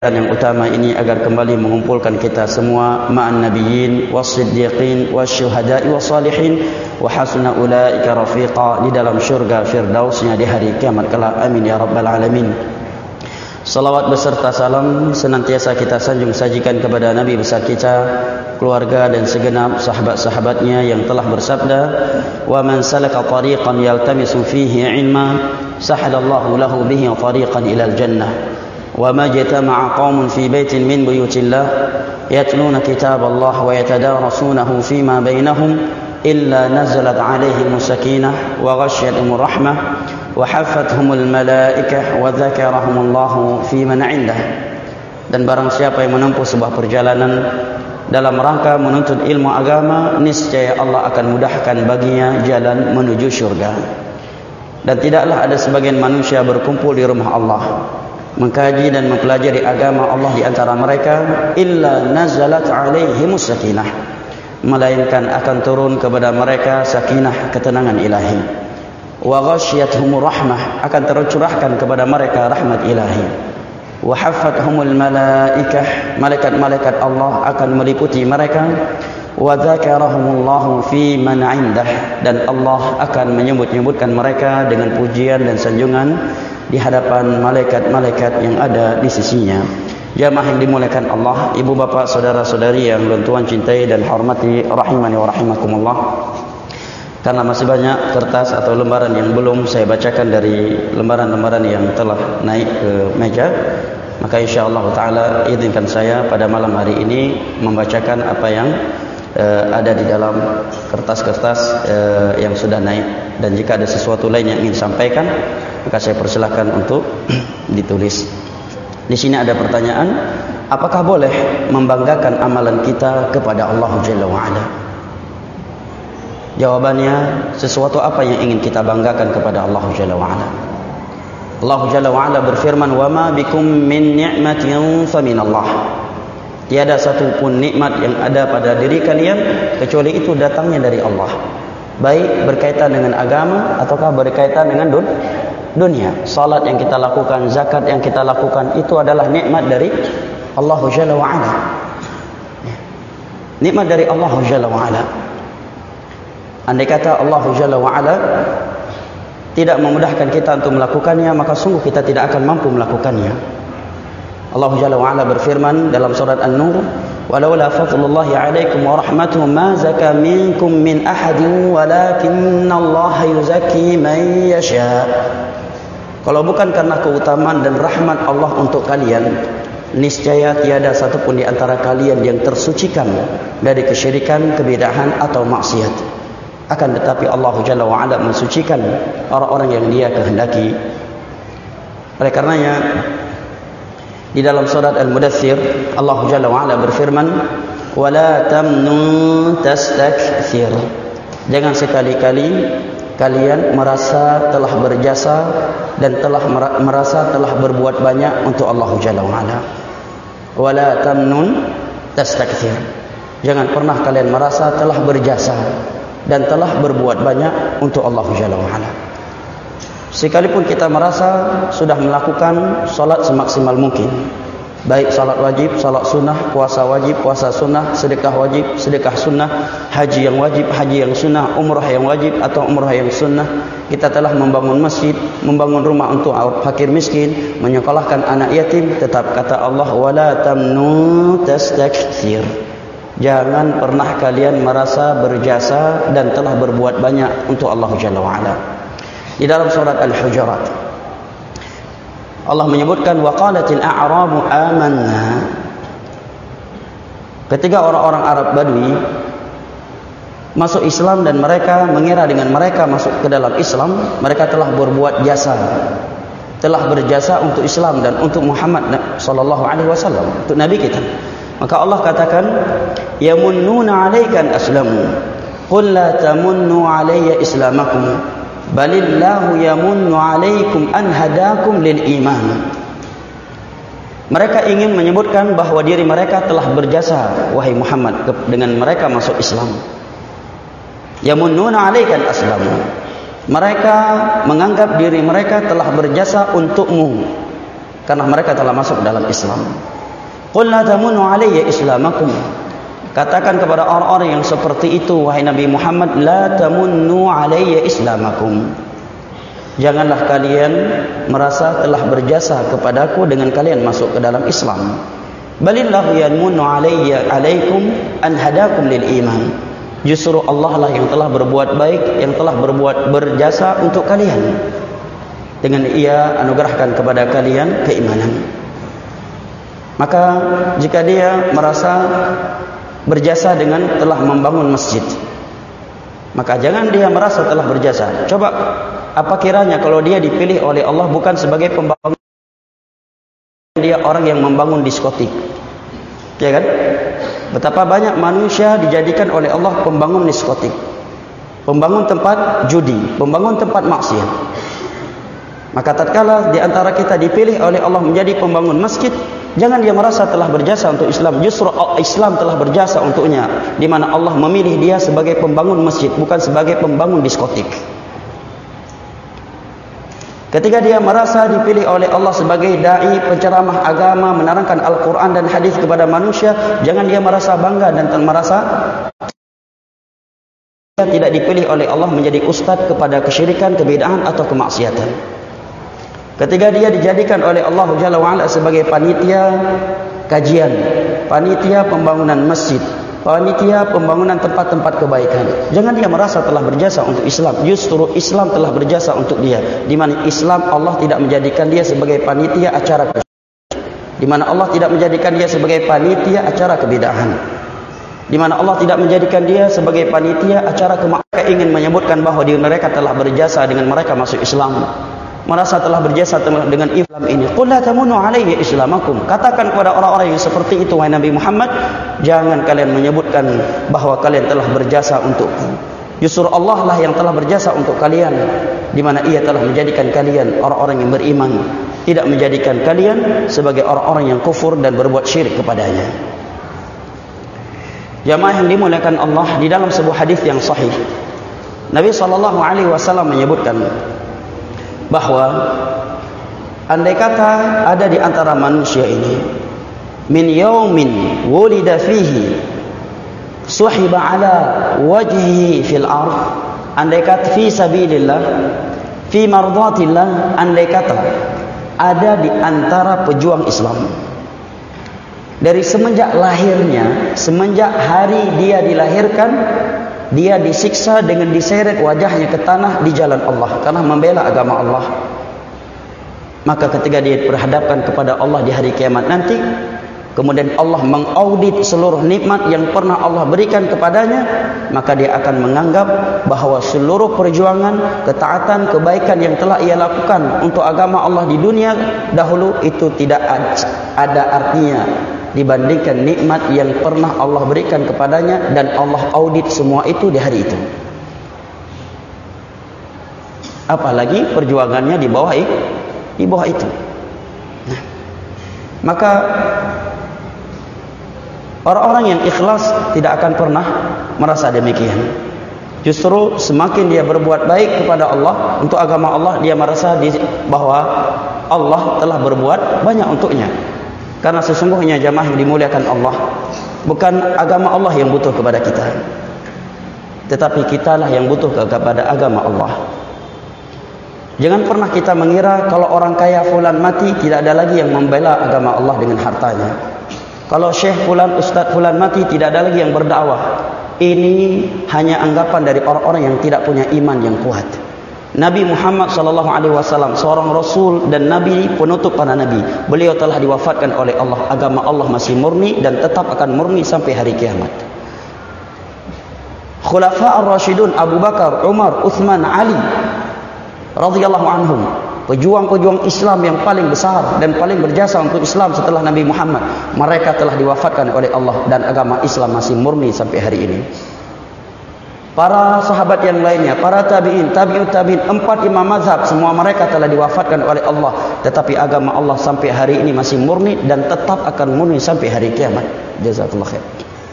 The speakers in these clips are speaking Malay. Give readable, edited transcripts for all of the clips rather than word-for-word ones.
yang utama ini agar kembali mengumpulkan kita semua ma'an nabiyyin was-siddiqin wasyuhada'i was-salihin wa hasuna ulaika rafiqa di dalam syurga firdausnya di hari kiamat kelak. Amin ya rabbal alamin. Salawat beserta salam senantiasa kita sanjung sajikan kepada Nabi besar kita, keluarga dan segenap sahabat-sahabatnya yang telah bersabda, wa man salaka tariqan yaltamisu fihi ilma sahalallahu lahu bihi tariqan ilal jannah. وما اجتمع قوم في بيت من بيوت الله يتلون كتاب الله ويتدارسونه فيما بينهم إلا نزلت عليهم السكينة وغشيتهم الرحمة وحفتهم الملائكة وذكرهم الله في من عنده. Dan barang siapa yang menempuh sebuah perjalanan dalam rangka menuntut ilmu agama, niscaya Allah akan mudahkan baginya jalan menuju syurga. Dan tidaklah ada sebagian manusia berkumpul di rumah Allah mengkaji dan mempelajari agama Allah di antara mereka illa nazalat alaihimus sakinah, melainkan akan turun kepada mereka sakinah, ketenangan ilahi, wa ghasyiyatuhumur rahmah, akan tercurahkan kepada mereka rahmat ilahi, wa haffathumul malaikah, malaikat-malaikat Allah akan meliputi mereka, wa dzakarahumullahu fi man 'indah, dan Allah akan menyebut-nyebutkan mereka dengan pujian dan sanjungan di hadapan malaikat-malaikat yang ada di sisinya. Jamaah yang dimuliakan Allah, ibu bapa, saudara-saudari yang Tuhan cintai dan hormati, rahimani wa rahimakumullah. Karena masih banyak kertas atau lembaran yang belum saya bacakan dari lembaran-lembaran yang telah naik ke meja, maka insyaallah taala izinkan saya pada malam hari ini membacakan apa yang ada di dalam kertas-kertas yang sudah naik. Dan jika ada sesuatu lain yang ingin disampaikan, maka saya persilahkan untuk ditulis. Di sini ada pertanyaan, apakah boleh membanggakan amalan kita kepada Allah Jalla wa'ala? Jawabannya, sesuatu apa yang ingin kita banggakan kepada Allah Jalla wa'ala? Allah Jalla wa'ala berfirman, wa ma bikum min ni'matin faminallah. Tiada satu pun nikmat yang ada pada diri kalian kecuali itu datangnya dari Allah. Baik berkaitan dengan agama ataukah berkaitan dengan dunia. Salat yang kita lakukan, zakat yang kita lakukan, itu adalah nikmat dari Allah Jalla wa'ala. Nikmat dari Allah Jalla wa'ala. Andai kata Allah Jalla wa'ala tidak memudahkan kita untuk melakukannya, maka sungguh kita tidak akan mampu melakukannya. Allah Jalla wa'ala berfirman dalam surat An-Nur, walaula fadlullahi 'alaikum wa rahmatuhu ma zaka minkum min ahadin walakinallaha yuzakki man yasha. Kalau bukan karena keutamaan dan rahmat Allah untuk kalian, niscaya tiada satu pun di antara kalian yang tersucikan dari kesyirikan, kebid'ahan atau maksiat. Akan tetapi Allah Jalla wa'ala mensucikan orang-orang yang Dia kehendaki. Oleh karenanya di dalam surat Al-Mudaththir Allah Jalla wa'ala berfirman, wala tamnun tastakthir. Jangan sekali-kali kalian merasa telah berjasa dan telah merasa telah berbuat banyak untuk Allah Jalla wa'ala. Wala tamnun tastakthir. Jangan pernah kalian merasa telah berjasa dan telah berbuat banyak untuk Allah Jalla wa'ala. Sekalipun kita merasa sudah melakukan salat semaksimal mungkin, baik salat wajib, salat sunnah, puasa wajib, puasa sunnah, sedekah wajib, sedekah sunnah, haji yang wajib, haji yang sunnah, umrah yang wajib atau umrah yang sunnah, kita telah membangun masjid, membangun rumah untuk fakir miskin, menyekolahkan anak yatim, tetap kata Allah, wala tamnu tastakthir. Jangan pernah kalian merasa berjasa dan telah berbuat banyak untuk Allah Jalla wa'ala. Di dalam surat Al-Hujurat Allah menyebutkan, waqalatil a'rabu amanna. Ketika orang-orang Arab Badui masuk Islam dan mereka mengira dengan mereka masuk ke dalam Islam, mereka telah berbuat jasa, telah berjasa untuk Islam dan untuk Muhammad sallallahu alaihi wasallam, untuk Nabi kita. Maka Allah katakan, yamunnuna 'alaikan aslamu qul la tamunnu 'alayya islamakum balillahu yamunnu 'alaikum an hadakum lil iman. Mereka ingin menyebutkan bahawa diri mereka telah berjasa, wahai Muhammad, dengan mereka masuk Islam. Yamunnuna 'alaikan aslamu. Mereka menganggap diri mereka telah berjasa untukmu karena mereka telah masuk dalam Islam. Qul la tamunnu alayya islamakum. Katakan kepada orang-orang yang seperti itu, wahai Nabi Muhammad, la tamunnu alayya islamakum. Janganlah kalian merasa telah berjasa kepadaku dengan kalian masuk ke dalam Islam. Balillahu yamunnu alayya alaikum an hadakum lil iman. Justru Allah lah yang telah berbuat baik, yang telah berbuat berjasa untuk kalian, dengan Ia anugerahkan kepada kalian keimanan. Maka jika dia merasa berjasa dengan telah membangun masjid, maka jangan dia merasa telah berjasa. Coba, apa kiranya kalau dia dipilih oleh Allah bukan sebagai pembangun, dia orang yang membangun diskotik, ya kan? Betapa banyak manusia dijadikan oleh Allah pembangun diskotik, pembangun tempat judi, pembangun tempat maksiat. Maka tatkala di antara kita dipilih oleh Allah menjadi pembangun masjid, jangan dia merasa telah berjasa untuk Islam. Justru Islam telah berjasa untuknya, di mana Allah memilih dia sebagai pembangun masjid, bukan sebagai pembangun diskotik. Ketika dia merasa dipilih oleh Allah sebagai dai, penceramah agama, menerangkan Al-Quran dan hadis kepada manusia, jangan dia merasa bangga dan merasa dia tidak dipilih oleh Allah menjadi ustaz kepada kesyirikan, kebid'ahan atau kemaksiatan. Ketika dia dijadikan oleh Allah Jalla wa'ala sebagai panitia kajian, panitia pembangunan masjid, panitia pembangunan tempat-tempat kebaikan, jangan dia merasa telah berjasa untuk Islam. Justru Islam telah berjasa untuk dia, di mana Islam Allah tidak menjadikan dia sebagai panitia acara, di mana Allah tidak menjadikan dia sebagai panitia acara kebid'ahan, di mana Allah tidak menjadikan dia sebagai panitia acara kemaksiatan. Ingin menyebutkan bahawa dia mereka telah berjasa dengan mereka masuk Islam, merasa telah berjasa dengan Islam ini. Qul la tamunnu alayya islamakum. Katakan kepada orang-orang yang seperti itu, wahai Nabi Muhammad, jangan kalian menyebutkan bahawa kalian telah berjasa untukku. Justru Allah lah yang telah berjasa untuk kalian, di mana Ia telah menjadikan kalian orang-orang yang beriman, tidak menjadikan kalian sebagai orang-orang yang kufur dan berbuat syirik kepadanya. Jamaah yang dimuliakan Allah, di dalam sebuah hadis yang sahih, Nabi SAW menyebutkan bahawa andai kata ada di antara manusia ini min yaumin wulida fihi suhiba ala wajhihi fil ardh, andai kata fi sabilillah fi mardatillah, andai kata ada di antara pejuang Islam dari semenjak lahirnya, semenjak hari dia dilahirkan, dia disiksa dengan diseret wajahnya ke tanah di jalan Allah karena membela agama Allah. Maka ketika dia berhadapan kepada Allah di hari kiamat nanti, kemudian Allah mengaudit seluruh nikmat yang pernah Allah berikan kepadanya, maka dia akan menganggap bahawa seluruh perjuangan, ketaatan, kebaikan yang telah ia lakukan untuk agama Allah di dunia dahulu itu tidak ada artinya dibandingkan nikmat yang pernah Allah berikan kepadanya, dan Allah audit semua itu di hari itu. Apalagi perjuangannya di bawah itu. Nah, maka orang-orang yang ikhlas tidak akan pernah merasa demikian. Justru semakin dia berbuat baik kepada Allah untuk agama Allah, dia merasa bahawa Allah telah berbuat banyak untuknya. Karena sesungguhnya jamaah yang dimuliakan Allah, bukan agama Allah yang butuh kepada kita, tetapi kitalah yang butuh kepada agama Allah. Jangan pernah kita mengira kalau orang kaya fulan mati, tidak ada lagi yang membela agama Allah dengan hartanya. Kalau syekh fulan, ustaz fulan mati, tidak ada lagi yang berdakwah. Ini hanya anggapan dari orang-orang yang tidak punya iman yang kuat. Nabi Muhammad SAW, seorang Rasul dan Nabi, penutup para Nabi, beliau telah diwafatkan oleh Allah. Agama Allah masih murni dan tetap akan murni sampai hari kiamat. Khulafa ar-Rashidun Abu Bakar, Umar, Uthman, Ali radhiyallahu anhum, pejuang-pejuang Islam yang paling besar dan paling berjasa untuk Islam setelah Nabi Muhammad, mereka telah diwafatkan oleh Allah dan agama Islam masih murni sampai hari ini. Para sahabat yang lainnya, para tabi'in, tabi'ut tabi'in, 4 imam mazhab, semua mereka telah diwafatkan oleh Allah, tetapi agama Allah sampai hari ini masih murni dan tetap akan murni sampai hari kiamat. Jazakallahu khair.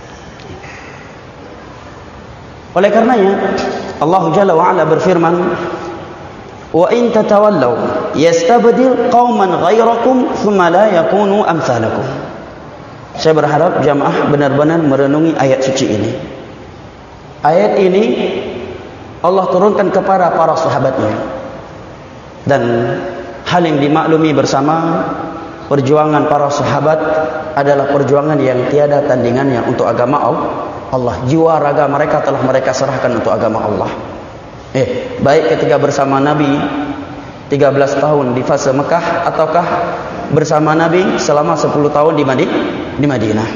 Oleh karenanya Allah Jalla wa Ala berfirman, wa in tatawallaw, yastabdil qauman ghairakum thumma la yakunu amsalakum. Saya berharap jamaah benar-benar merenungi ayat suci ini. Ayat ini Allah turunkan kepada para sahabatnya, dan hal yang dimaklumi bersama, perjuangan para sahabat adalah perjuangan yang tiada tandingannya untuk agama Allah. Jiwa raga mereka telah mereka serahkan untuk agama Allah. Baik ketika bersama Nabi 13 tahun di fase Mekah, ataukah bersama Nabi selama 10 tahun di Madinah.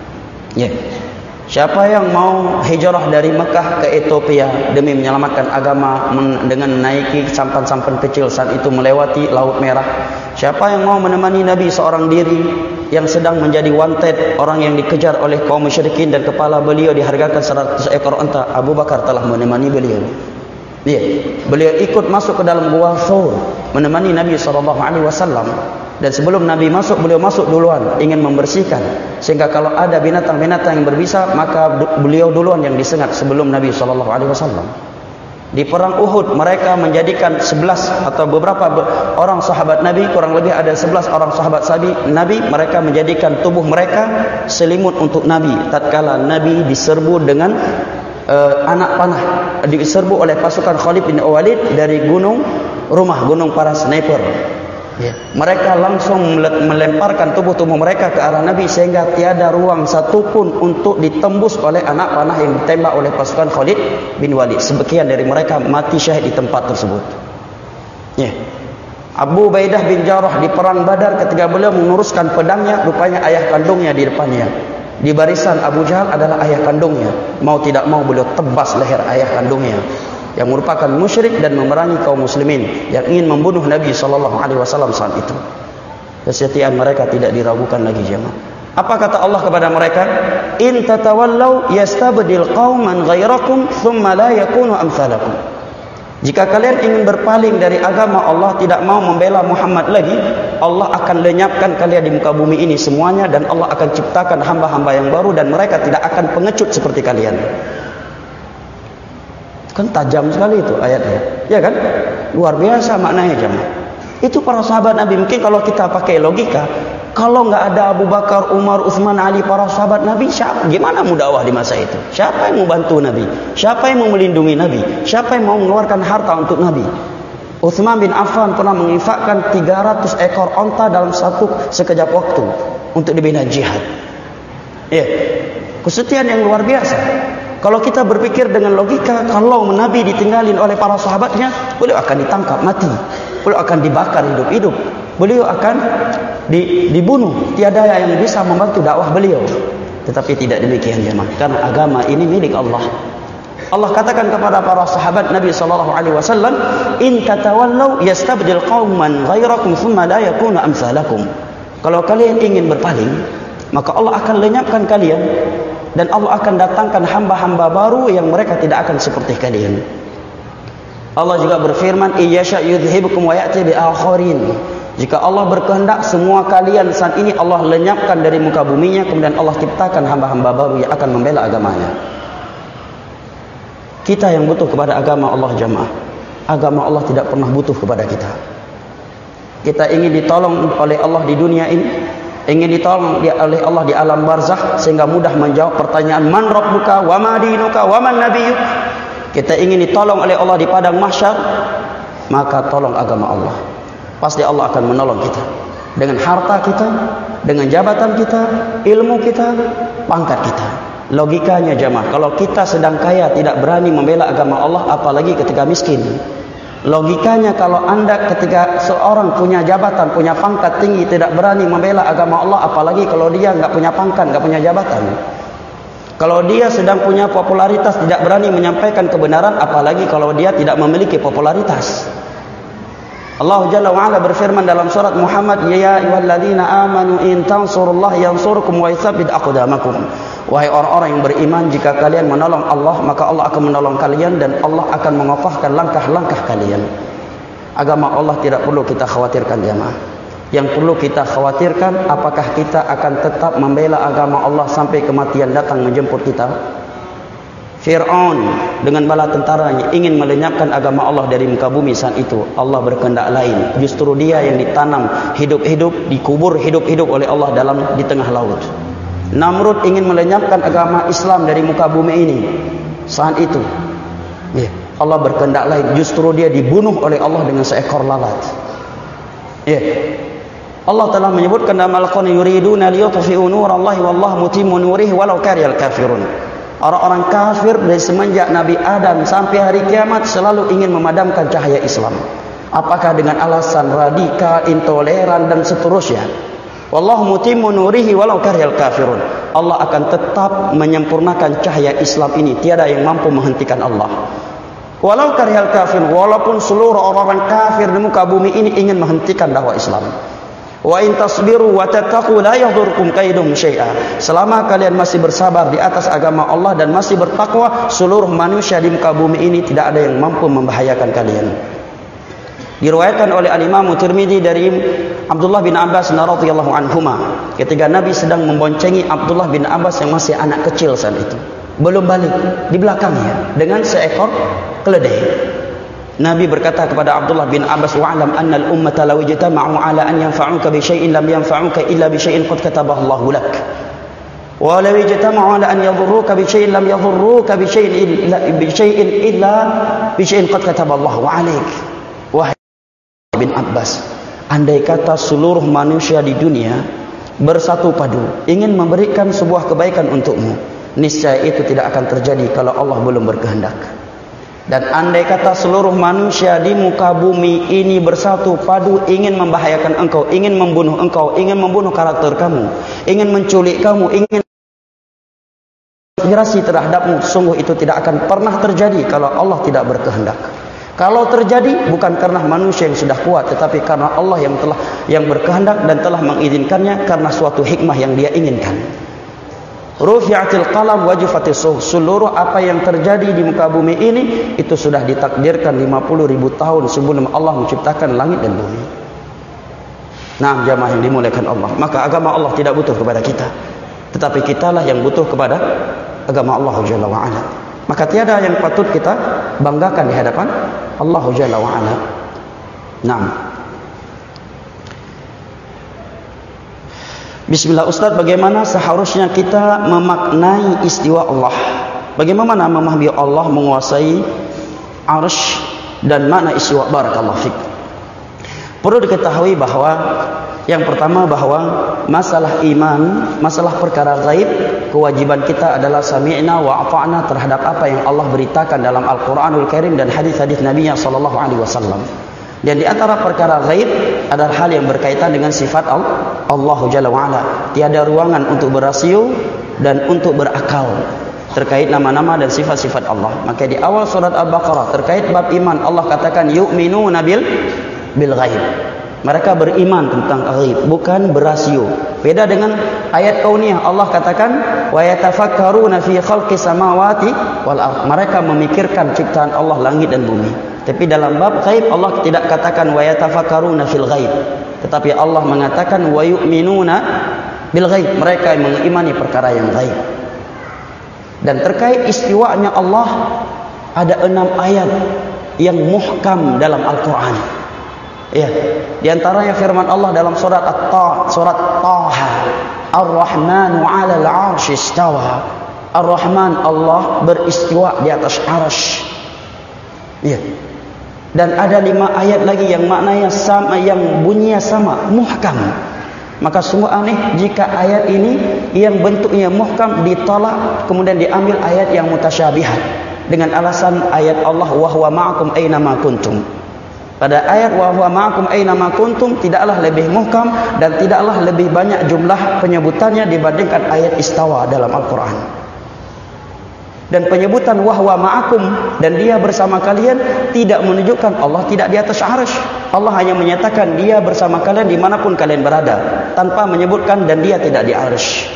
Siapa yang mau hijrah dari Mekah ke Ethiopia demi menyelamatkan agama dengan naiki sampan-sampan kecil saat itu melewati Laut Merah? Siapa yang mau menemani Nabi seorang diri yang sedang menjadi wanted, orang yang dikejar oleh kaum musyrikin dan kepala beliau dihargakan 100 ekor unta? Abu Bakar telah menemani beliau. Beliau ikut masuk ke dalam Gua Thawr menemani Nabi SAW. Dan sebelum Nabi masuk, beliau masuk duluan, ingin membersihkan, sehingga kalau ada binatang-binatang yang berbisa, maka beliau duluan yang disengat sebelum Nabi SAW. Di perang Uhud, mereka menjadikan 11 atau beberapa orang sahabat Nabi, kurang lebih ada 11 orang sahabat Nabi, mereka menjadikan tubuh mereka selimut untuk Nabi tatkala Nabi diserbu dengan anak panah, diserbu oleh pasukan Khalid bin Walid dari gunung para sniper. Mereka langsung melemparkan tubuh-tubuh mereka ke arah Nabi, sehingga tiada ruang satupun untuk ditembus oleh anak panah yang ditembak oleh pasukan Khalid bin Walid. Sebagian dari mereka mati syahid di tempat tersebut. Abu Ubaidah bin Jarrah di perang Badar, ketika beliau menguruskan pedangnya, rupanya ayah kandungnya di depannya. Di barisan Abu Jahal adalah ayah kandungnya. Mau tidak mau beliau tebas leher ayah kandungnya, yang merupakan musyrik dan memerangi kaum muslimin yang ingin membunuh Nabi SAW saat itu. Kesetiaan mereka tidak diragukan lagi jemaah. Apa kata Allah kepada mereka? In tatawallaw yastabdil qauman ghairakum thumma la yakunu amsalakum. Jika kalian ingin berpaling dari agama Allah, tidak mau membela Muhammad lagi, Allah akan lenyapkan kalian di muka bumi ini semuanya, dan Allah akan ciptakan hamba-hamba yang baru, dan mereka tidak akan pengecut seperti kalian. Kan tajam sekali itu ayatnya, ya kan? Luar biasa maknanya jemaah. Itu para sahabat Nabi. Mungkin kalau kita pakai logika, kalau nggak ada Abu Bakar, Umar, Uthman, Ali, para sahabat Nabi, gimana mau dakwah di masa itu? Siapa yang mau bantu Nabi? Siapa yang mau melindungi Nabi? Siapa yang mau mengeluarkan harta untuk Nabi? Uthman bin Affan pernah menginfakkan 300 ekor onta dalam sekejap waktu untuk dibina jihad. Kesetiaan yang luar biasa. Kalau kita berpikir dengan logika, kalau Nabi ditinggalin oleh para sahabatnya, beliau akan ditangkap mati, beliau akan dibakar hidup-hidup, beliau akan dibunuh. Tiada yang bisa membantu dakwah beliau. Tetapi tidak demikian jemaah, karena agama ini milik Allah. Allah katakan kepada para sahabat Nabi SAW, in tatawallaw yastabdil qauman ghairakum thumma la yakunu amsalakum. Kalau kalian ingin berpaling, maka Allah akan lenyapkan kalian, dan Allah akan datangkan hamba-hamba baru yang mereka tidak akan seperti kalian. Allah juga berfirman, iyyasha yudhibukum wa ya'ti bi akharin. Jika Allah berkehendak, semua kalian saat ini Allah lenyapkan dari muka buminya, kemudian Allah ciptakan hamba-hamba baru yang akan membela agamanya. Kita yang butuh kepada agama Allah jamaah. Agama Allah tidak pernah butuh kepada kita. Kita ingin ditolong oleh Allah di dunia ini, ingin ditolong oleh Allah di alam barzakh, sehingga mudah menjawab pertanyaan man rabbuka wa ma dinuka wa man nabiyyuk. Kita ingin ditolong oleh Allah di padang mahsyar, maka tolong agama Allah. Pasti Allah akan menolong kita dengan harta kita, dengan jabatan kita, ilmu kita, pangkat kita. Logikanya jamaah, kalau kita sedang kaya tidak berani membela agama Allah, apalagi ketika miskin. Logikanya kalau anda ketika seorang punya jabatan, punya pangkat tinggi, tidak berani membela agama Allah, apalagi kalau dia enggak punya pangkat, enggak punya jabatan. Kalau dia sedang punya popularitas, tidak berani menyampaikan kebenaran, apalagi kalau dia tidak memiliki popularitas. Allah Jalla wa Ala berfirman dalam surat Muhammad, ya ayyuhalladzina amanu in tansurullaha yansurkum wa yutsabbit aqdamakum. Wahai orang-orang yang beriman, jika kalian menolong Allah, maka Allah akan menolong kalian, dan Allah akan mengokohkan langkah-langkah kalian. Agama Allah tidak perlu kita khawatirkan jemaah. Yang perlu kita khawatirkan, apakah kita akan tetap membela agama Allah sampai kematian datang menjemput kita? Fir'aun dengan bala tentaranya ingin melenyapkan agama Allah dari muka bumi saat itu. Allah berkehendak lain. Justru dia yang ditanam hidup-hidup, dikubur hidup-hidup oleh Allah di tengah laut. Namrud ingin melenyapkan agama Islam dari muka bumi ini saat itu. Ya, Allah berkehendak lain. Justru dia dibunuh oleh Allah dengan seekor lalat. Ya. Allah telah menyebutkan dalam Al-Quran, yuriduna liyutfi'u nurallahi wallahu mutimmu nurihi walau karihal kafirun. Orang-orang kafir dari semenjak Nabi Adam sampai hari kiamat selalu ingin memadamkan cahaya Islam. Apakah dengan alasan radikal, intoleran dan seterusnya. Wallahu mutimmu nurihi walau karihal kafirun. Allah akan tetap menyempurnakan cahaya Islam ini. Tiada yang mampu menghentikan Allah. Walau karihal kafirun, walaupun seluruh orang-orang kafir di muka bumi ini ingin menghentikan dakwah Islam. Wa in tasbiru wa tattaqu la yadhurrukum kaidum syai'a. Selama kalian masih bersabar di atas agama Allah dan masih bertakwa, seluruh manusia di muka bumi ini tidak ada yang mampu membahayakan kalian. Diriwayatkan oleh Al-Imam Tirmidzi dari Abdullah bin Abbas radhiyallahu anhuma, ketika Nabi sedang memboncengi Abdullah bin Abbas yang masih anak kecil saat itu, belum balik, di belakangnya dengan seekor keledai. Nabi berkata kepada Abdullah bin Abbas, wa'lam anna al-ummata law ijtama'u 'ala an yanfa'uka bi syai'in lam yanfa'uka illa bi syai'in qad katabahu Allahu lak. Wa law ijtama'u 'ala an yadhurruka bi syai'in lam yadhurruka bi syai'in illa bi syai'in qad katabahu Allahu 'alaik. Wahai bin Abbas, andai kata seluruh manusia di dunia bersatu padu ingin memberikan sebuah kebaikan untukmu, niscaya itu tidak akan terjadi kalau Allah belum berkehendak. Dan andai kata seluruh manusia di muka bumi ini bersatu padu ingin membahayakan engkau, ingin membunuh engkau, ingin membunuh karakter kamu, ingin menculik kamu, ingin konspirasi terhadapmu, sungguh itu tidak akan pernah terjadi kalau Allah tidak berkehendak. Kalau terjadi bukan karena manusia yang sudah kuat, tetapi karena Allah yang berkehendak dan telah mengizinkannya karena suatu hikmah yang Dia inginkan. Rufi'atil qalam wajifatis suhuf. Seluruh apa yang terjadi di muka bumi ini itu sudah ditakdirkan 50.000 tahun sebelum Allah menciptakan langit dan bumi. Nah, jamaah yang dimuliakan Allah, maka agama Allah tidak butuh kepada kita, tetapi kitalah yang butuh kepada agama Allah Jalla wa Ala. Maka tiada yang patut kita banggakan di hadapan Allah Jalla wa Ala. Nah, bismillah Ustaz, bagaimana seharusnya kita memaknai istiwa Allah? Bagaimana memahami Allah menguasai arsy dan makna istiwa? Barakallahu fik. Perlu diketahui bahwa yang pertama bahwa masalah iman, masalah perkara gaib, kewajiban kita adalah sami'na wa ata'na terhadap apa yang Allah beritakan dalam Al-Quranul Karim dan hadis-hadis Nabi sallallahu alaihi wasallam. Dan di antara perkara gaib adalah hal yang berkaitan dengan sifat Allah Jalla wa'ala. Tiada ruangan untuk berasio dan untuk berakal terkait nama-nama dan sifat-sifat Allah. Maka di awal surat Al-Baqarah terkait bab iman, Allah katakan yu'minuna bil ghaib. Mereka beriman tentang ghaib, bukan berasio. Beda dengan ayat kauniyah, Allah katakan wa yatafakkaruna fi khalqis samawati wal ardh. Mereka memikirkan ciptaan Allah langit dan bumi. Tapi dalam bab ghaib Allah tidak katakan wa yatafakkaruna fil ghaib, tetapi Allah mengatakan wa yu'minuna bil ghaib. Mereka yang mengimani perkara yang ghaib. Dan terkait istiwanya Allah ada 6 ayat yang muhkam dalam Al-Quran. Ya, di antaranya firman Allah dalam surat Taha, Ar-Rahmanu 'alal 'arsy istawa. Ar-Rahman, Allah beristiwa di atas arsy. Ya. Dan ada 5 ayat lagi yang maknanya sama, yang bunyinya sama, muhkam. Maka sungguh aneh jika ayat ini yang bentuknya muhkam ditolak kemudian diambil ayat yang mutasyabihat dengan alasan ayat Allah wa huwa ma'akum aina ma kuntum. Pada ayat wa huwa ma'akum aina ma kuntum tidaklah lebih muhkam dan tidaklah lebih banyak jumlah penyebutannya dibandingkan ayat istawa dalam Al-Quran. Dan penyebutan wa huwa ma'akum dan Dia bersama kalian tidak menunjukkan Allah tidak di atas arsy. Allah hanya menyatakan Dia bersama kalian dimanapun kalian berada, tanpa menyebutkan dan Dia tidak di arsy.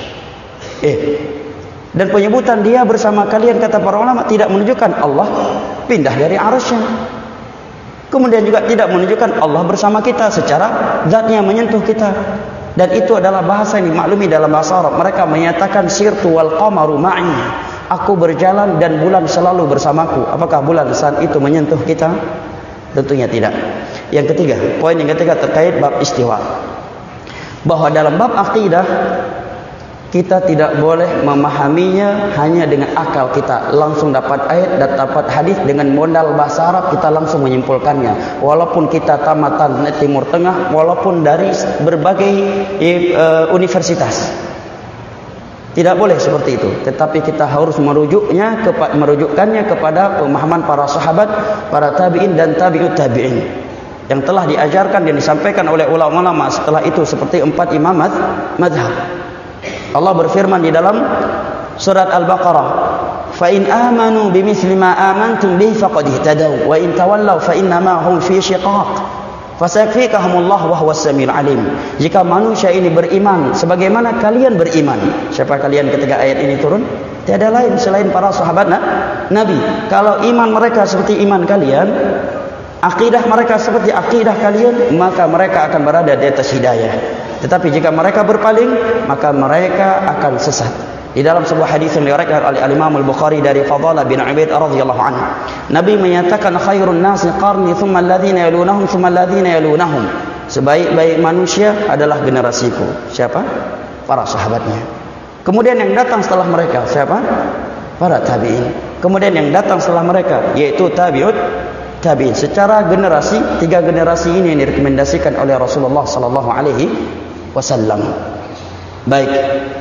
Dan penyebutan Dia bersama kalian, kata para ulama, tidak menunjukkan Allah pindah dari arsy-Nya. Kemudian juga tidak menunjukkan Allah bersama kita secara zatnya menyentuh kita. Dan itu adalah bahasa yang dimaklumi dalam bahasa Arab. Mereka menyatakan sirtu wal qamaru ma'i. Aku berjalan dan bulan selalu bersamaku. Apakah bulan saat itu menyentuh kita? Tentunya tidak. Yang ketiga, poin yang ketiga terkait bab istiwa. Bahwa dalam bab akidah kita tidak boleh memahaminya hanya dengan akal kita. Langsung dapat ayat dan dapat hadis dengan modal bahasa Arab kita langsung menyimpulkannya. Walaupun kita tamatan Timur Tengah, walaupun dari berbagai universitas. Tidak boleh seperti itu. Tetapi kita harus merujukkannya kepada pemahaman para sahabat, para tabi'in dan tabi'ut tabi'in. Yang telah diajarkan dan disampaikan oleh ulama-ulama setelah itu seperti 4 imam mazhab. Allah berfirman di dalam surat Al-Baqarah, "Fa in amanu bimithli ma amantum bihi faqad ihtadaw wa in tawallaw fa innama hum fi shiqaq." Fasayakfikahumullah wa huwas samiul alim. Jika manusia ini beriman sebagaimana kalian beriman. Siapa kalian ketika ayat ini turun? Tiada lain selain para sahabat Nabi. Kalau iman mereka seperti iman kalian, akidah mereka seperti akidah kalian, maka mereka akan berada di atas hidayah. Tetapi jika mereka berpaling, maka mereka akan sesat. Di dalam sebuah hadis yang diriwayatkan oleh Imam Al-Bukhari dari Fadalah bin Ubaid radhiyallahu anhu, Nabi menyatakan khairun nasi qarni thumma alladhina yalunahum thumma alladhina yalunahum. Sebaik-baik manusia adalah generasiku. Siapa? Para sahabatnya. Kemudian yang datang setelah mereka siapa? Para tabi'in. Kemudian yang datang setelah mereka yaitu tabi'ut tabi'in. Secara generasi, 3 generasi ini yang direkomendasikan oleh Rasulullah sallallahu alaihi wasallam. Baik.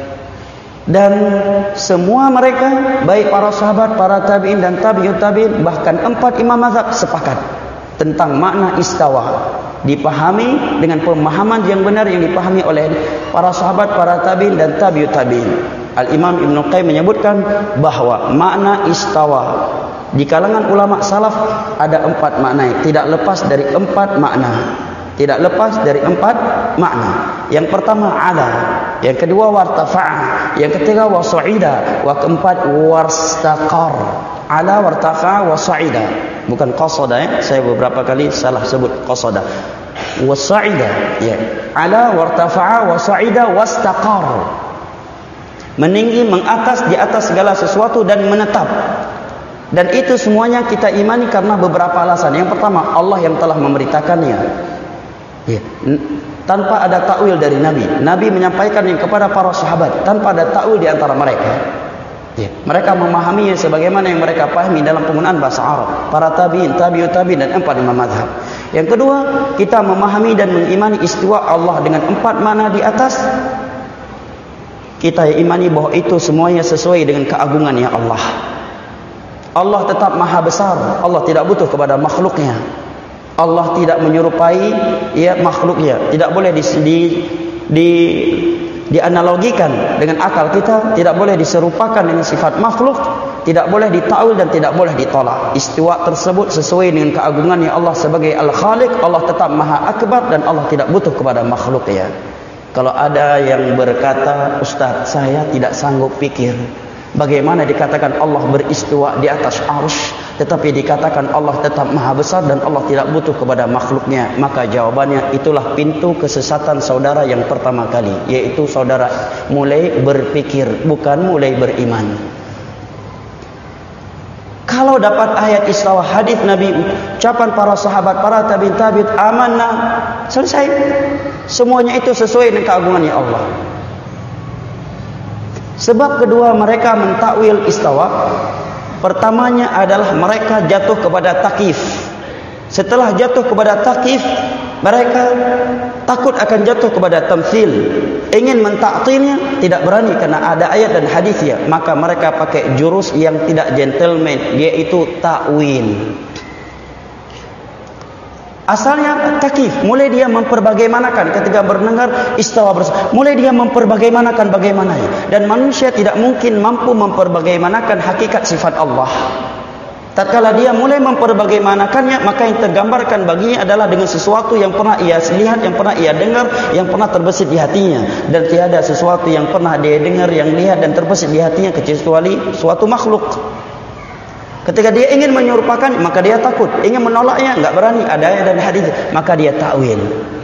Dan semua mereka, baik para sahabat, para tabi'in dan tabi'ut tabi'in, bahkan 4 imam mazhab sepakat tentang makna istawa. Dipahami dengan pemahaman yang benar yang dipahami oleh para sahabat, para tabi'in dan tabi'ut tabi'in. Al-Imam Ibnu Qayyim menyebutkan bahwa makna istawa di kalangan ulama salaf ada 4 makna, tidak lepas dari 4 makna. Tidak lepas dari 4 makna. Yang pertama ala, yang kedua wartafa'a, yang ketiga wasa'ida, wa keempat warstaqar. Ala wartafa'a wasa'ida. Bukan qasada ya. Saya beberapa kali salah sebut qasada. Wasa'ida ya. Ala wartafa'a wasa'ida wastaqar. Meninggi, mengatas, di atas segala sesuatu dan menetap. Dan itu semuanya kita imani karena beberapa alasan. Yang pertama, Allah yang telah memberitakannya. Ya. Tanpa ada takwil dari Nabi. Nabi menyampaikan yang kepada para sahabat tanpa ada takwil di antara mereka. Ya. Mereka memahaminya sebagaimana yang mereka pahami dalam penggunaan bahasa Arab. Para tabi'in, tabi'ut tabi'in dan 4 imam mazhab. Yang kedua, kita memahami dan mengimani istiwa Allah dengan 4 makna di atas. Kita imani bahwa itu semuanya sesuai dengan keagungannya Allah. Allah tetap maha besar. Allah tidak butuh kepada makhluknya. Allah tidak menyerupai makhluknya. Tidak boleh dianalogikan dengan akal kita. Tidak boleh diserupakan dengan sifat makhluk. Tidak boleh ditakwil dan tidak boleh ditolak. Istiwa tersebut sesuai dengan keagungannya Allah sebagai Al-Khaliq. Allah tetap maha akbar dan Allah tidak butuh kepada makhluknya. Kalau ada yang berkata, Ustaz, saya tidak sanggup pikir bagaimana dikatakan Allah beristiwa di atas arsy, tetapi dikatakan Allah tetap maha besar dan Allah tidak butuh kepada makhluknya. Maka jawabannya, itulah pintu kesesatan saudara yang pertama kali, yaitu saudara mulai berpikir, bukan mulai beriman. Kalau dapat ayat istawa, hadis Nabi, ucapan para sahabat, para tabi'in, tabi'ut, amanah, selesai. Semuanya itu sesuai dengan keagungannya Allah. Sebab kedua mereka mentakwil istawa. Pertamanya adalah mereka jatuh kepada takyif. Setelah jatuh kepada takyif, mereka takut akan jatuh kepada tamtsil. Ingin mentaktilnya, tidak berani karena ada ayat dan hadisnya. Maka mereka pakai jurus yang tidak gentleman, yaitu takwil. Asalnya takyif, mulai dia memperbagaimanakan ketika mendengar istawa bersama. Mulai dia memperbagaimanakan bagaimananya. Dan manusia tidak mungkin mampu memperbagaimanakan hakikat sifat Allah. Tatkala dia mulai memperbagaimanakannya, maka yang tergambarkan baginya adalah dengan sesuatu yang pernah ia lihat, yang pernah ia dengar, yang pernah terbesit di hatinya. Dan tiada sesuatu yang pernah dia dengar, yang lihat dan terbesit di hatinya kecuali suatu makhluk. Ketika dia ingin menyerupakan, maka dia takut. Ingin menolaknya, enggak berani. Ada ayat dan hadis, maka dia takwil.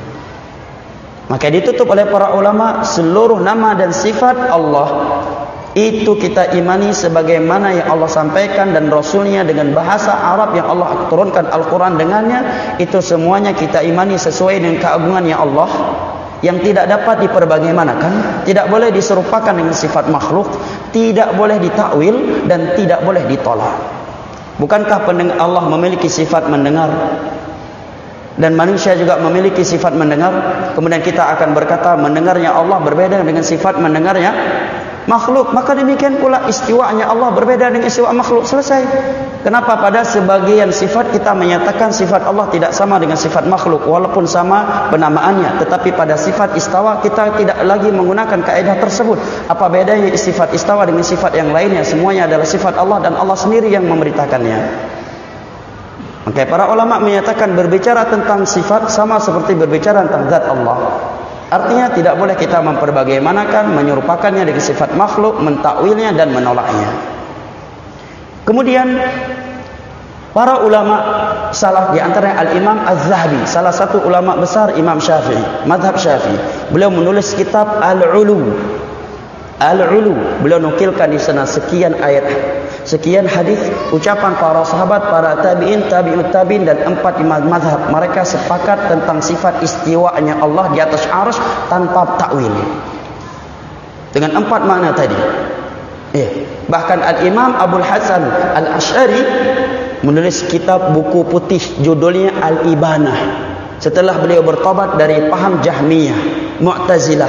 Maka ditutup oleh para ulama seluruh nama dan sifat Allah Itu kita imani sebagaimana yang Allah sampaikan dan Rasulnya dengan bahasa Arab yang Allah turunkan Al-Quran dengannya. Itu semuanya kita imani sesuai dengan keagungannya Allah, yang tidak dapat diperbagaimanakan, tidak boleh diserupakan dengan sifat makhluk, tidak boleh ditakwil dan tidak boleh ditolak. Bukankah Allah memiliki sifat mendengar dan manusia juga memiliki sifat mendengar? Kemudian kita akan berkata mendengarnya Allah berbeda dengan sifat mendengarnya makhluk. Maka demikian pula istiwanya Allah berbeda dengan istiwa makhluk. Selesai. Kenapa pada sebagian sifat kita menyatakan sifat Allah tidak sama dengan sifat makhluk walaupun sama penamaannya, tetapi pada sifat istawa kita tidak lagi menggunakan kaedah tersebut. Apa bedanya sifat istawa dengan sifat yang lainnya? Semuanya adalah sifat Allah dan Allah sendiri yang memberitakannya. Maka para ulama menyatakan berbicara tentang sifat sama seperti berbicara tentang zat Allah. Artinya tidak boleh kita memperbagaimanakan, menyerupakannya dengan sifat makhluk, mentakwilnya dan menolaknya. Kemudian para ulama salah, di antaranya Al-Imam Az-Zahabi, salah satu ulama besar Imam Syafi'i, mazhab Syafi'i. Beliau menulis kitab Al-Ulu. Al-Ulu, beliau nukilkan di sana sekian ayat, sekian hadis, ucapan para sahabat, para tabi'in, tabi'ut tabi'in dan 4 imam mazhab. Mereka sepakat tentang sifat istiwa'nya Allah di atas arsy tanpa takwil. Dengan 4 makna tadi. Bahkan Al-Imam Abul Hasan Al-Asy'ari menulis kitab buku putih judulnya Al-Ibanah. Setelah beliau bertobat dari paham Jahmiyah, Mu'tazilah.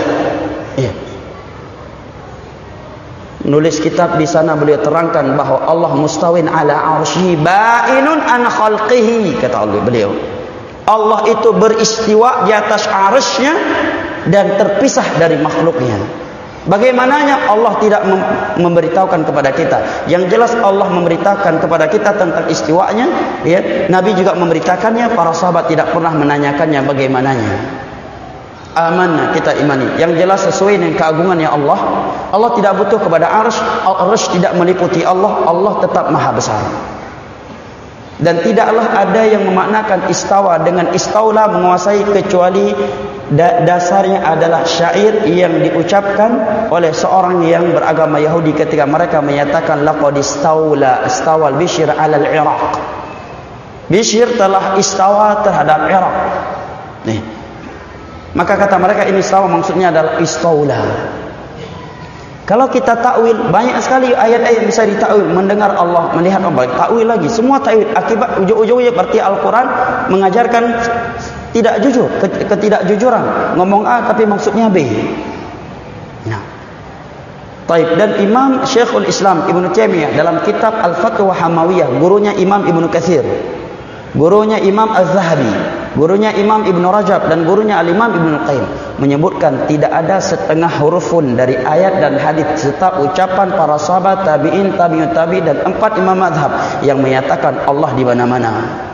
Nulis kitab di sana beliau terangkan bahawa Allah mustawin ala arsy ba'inun an khalqihi, kata beliau. Allah itu beristiwa di atas arsy-Nya dan terpisah dari makhluknya. Bagaimananya Allah tidak memberitahukan kepada kita. Yang jelas Allah memberitakan kepada kita tentang istiwanya, ya. Nabi juga memberitakannya, para sahabat tidak pernah menanyakannya bagaimananya. Amanah, kita imani. Yang jelas sesuai dengan keagungannya Allah. Allah tidak butuh kepada arsy, arsy tidak meliputi Allah. Allah tetap maha besar. Dan tidaklah ada yang memaknakan istawa dengan istaula menguasai kecuali dasarnya adalah syair yang diucapkan oleh seorang yang beragama Yahudi ketika mereka menyatakan laqad istawal Bishr 'ala al-Iraq. Bishr telah istawa terhadap Iraq. Nih. Maka kata mereka ini istawa maksudnya adalah istaula. Kalau kita takwil, banyak sekali ayat-ayat yang bisa ditakwil. Mendengar Allah, melihat Allah, takwil lagi. Semua takwil. Akibat ujung-ujungnya berarti Al-Quran mengajarkan tidak jujur, ketidakjujuran. Ngomong A tapi maksudnya B. Nah. Taib. Dan Imam Syekhul Islam Ibnu Taimiyah dalam kitab Al-Fatwa Hamawiyah, gurunya Imam Ibnu Katsir, gurunya Imam Az-Zahabi, gurunya Imam Ibnu Rajab dan gurunya Al-Imam Ibnu Qayyim menyebutkan tidak ada setengah huruf pun dari ayat dan hadis serta ucapan para sahabat, tabi'in, tabi'ut tabi'in dan 4 imam mazhab yang menyatakan Allah di mana-mana.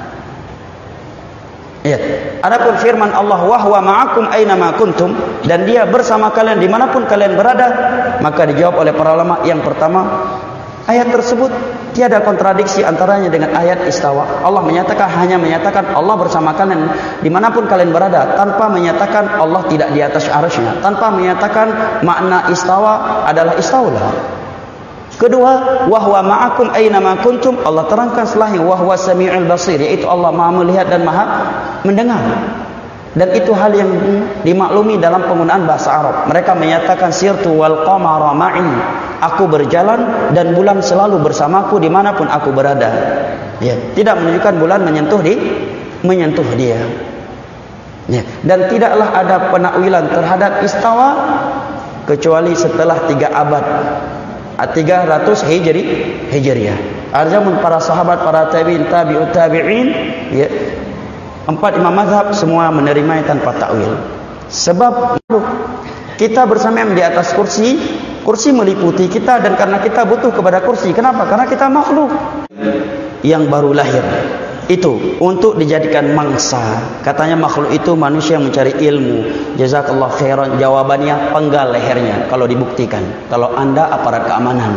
Ya. Adapun firman Allah wa huwa ma'akum aina ma kuntum, dan dia bersama kalian dimanapun kalian berada, maka dijawab oleh para ulama yang pertama, ayat tersebut tiada kontradiksi antaranya dengan ayat istawa. Allah hanya menyatakan Allah bersama kalian dimanapun kalian berada, tanpa menyatakan Allah tidak di atas arsy-Nya, tanpa menyatakan makna istawa adalah istaula. Kedua, wa huwa ma'akum aina ma kuntum, Allah terangkan setelahnya wa huwa samiul basir, yaitu Allah Maha melihat dan Maha mendengar. Dan itu hal yang dimaklumi dalam penggunaan bahasa Arab. Mereka menyatakan sirtu wal qamara ma'i, aku berjalan dan bulan selalu bersamaku dimanapun aku berada. Ya, tidak menunjukkan bulan menyentuh dia. Ya, dan tidaklah ada penakwilan terhadap istawa kecuali setelah 3 abad 300 Hijriah. Zaman para sahabat, para tabi'in, tabi'ut tabi'in, ya, 4 imam mazhab semua menerimanya tanpa takwil. Sebab kita bersama di atas kursi, kursi meliputi kita, dan karena kita butuh kepada kursi. Kenapa? Karena kita makhluk yang baru lahir. Itu untuk dijadikan mangsa. Katanya makhluk itu manusia yang mencari ilmu. Jazakallah khairan. Jawabannya penggal lehernya kalau dibuktikan. Kalau anda aparat keamanan,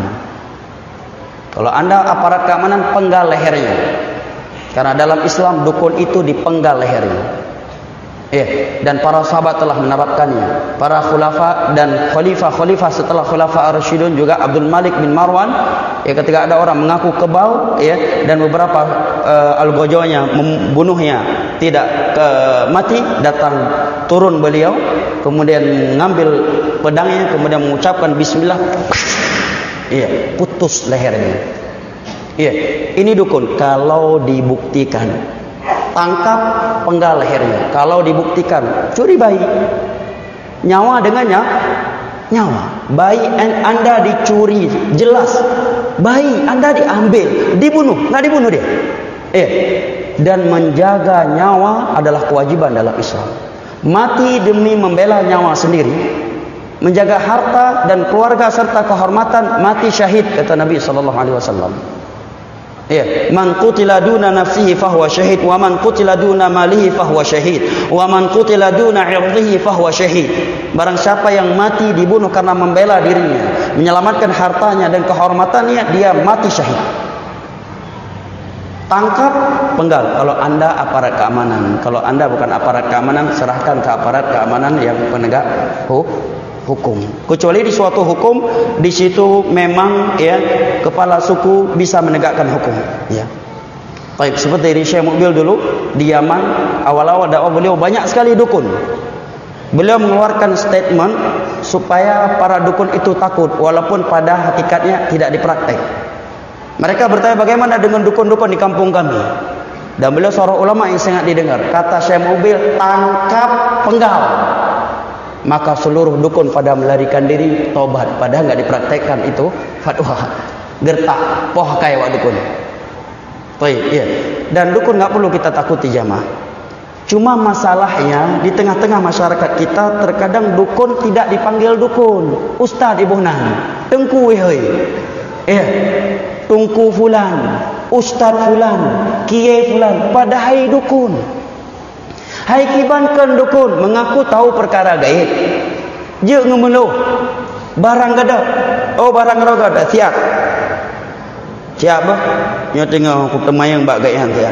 penggal lehernya. Karena dalam Islam dukun itu dipenggal lehernya. Dan para sahabat telah menerapkannya. Para khulafa dan khalifah setelah khulafa ar-rasyidun juga Abdul Malik bin Marwan, ketika ada orang mengaku kebal, dan beberapa algojonya membunuhnya tidak mati, datang turun beliau, kemudian mengambil pedangnya, kemudian mengucapkan bismillah, putus lehernya. Ini dukun. Kalau dibuktikan, tangkap, penggal lehernya. Kalau dibuktikan curi bayi, nyawa dengannya nyawa. Bayi Anda dicuri, jelas. Bayi Anda diambil, dibunuh, nggak dibunuh dia. Dan menjaga nyawa adalah kewajiban dalam Islam. Mati demi membela nyawa sendiri, menjaga harta dan keluarga serta kehormatan, mati syahid, kata Nabi SAW. Man qutila duna nafsihi fahuwa syahid, wa man qutila duna malihi fahuwa syahid, wa man qutila duna 'irdihi fahuwa syahid. Barang siapa yang mati dibunuh karena membela dirinya, menyelamatkan hartanya dan kehormatannya, dia mati syahid. Tangkap, penggal. Kalau Anda aparat keamanan, kalau Anda bukan aparat keamanan, serahkan ke aparat keamanan yang penegak hukum. Kecuali di suatu hukum, di situ memang kepala suku bisa menegakkan hukum. Baik, seperti di Syekh Mukbil dulu di Yaman, awal-awal dakwah beliau banyak sekali dukun. Beliau mengeluarkan statement supaya para dukun itu takut, walaupun pada hakikatnya tidak dipraktek. Mereka bertanya, bagaimana dengan dukun-dukun di kampung kami? Dan beliau seorang ulama yang sangat didengar. Kata Syekh Mukbil, tangkap, penggal. Maka seluruh dukun pada melarikan diri, tobat. Padahal enggak dipraktekkan itu fatwa. Gertak, poh kayak wak dukun. Dan dukun enggak perlu kita takuti jamaah. Cuma masalahnya di tengah-tengah masyarakat kita terkadang dukun tidak dipanggil dukun. Ustaz Ibu Nan, tengku wehoi. Tungku fulan, ustaz fulan, kiai fulan, padahal dukun. Hai kibankan dukun mengaku tahu perkara gaib. Je ngemeluh. Barang gadah. Oh barang gadah siap. Siap bah? Nya tengah aku temayang bak gaib siap.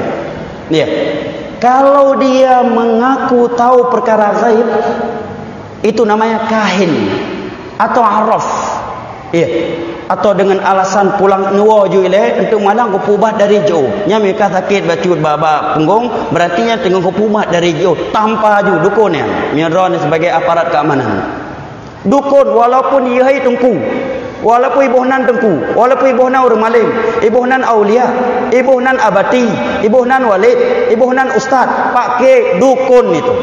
Kalau dia mengaku tahu perkara gaib, itu namanya kahin atau araf. Atau dengan alasan pulang nuwa ju ile untuk malang ko pubat dari jauh. Nya mereka sakit bacut baba punggung, berarti nya tengah ko pubat dari jauh tanpa ju dukun nya. Miron sebagai aparat keamanan. Dukun walaupun ia tengku, walaupun ibu nan tengku, walaupun ibu nan orang malim, ibu nan aulia, ibu nan abati, ibu nan walid, ibu nan ustaz, pakai dukun itu.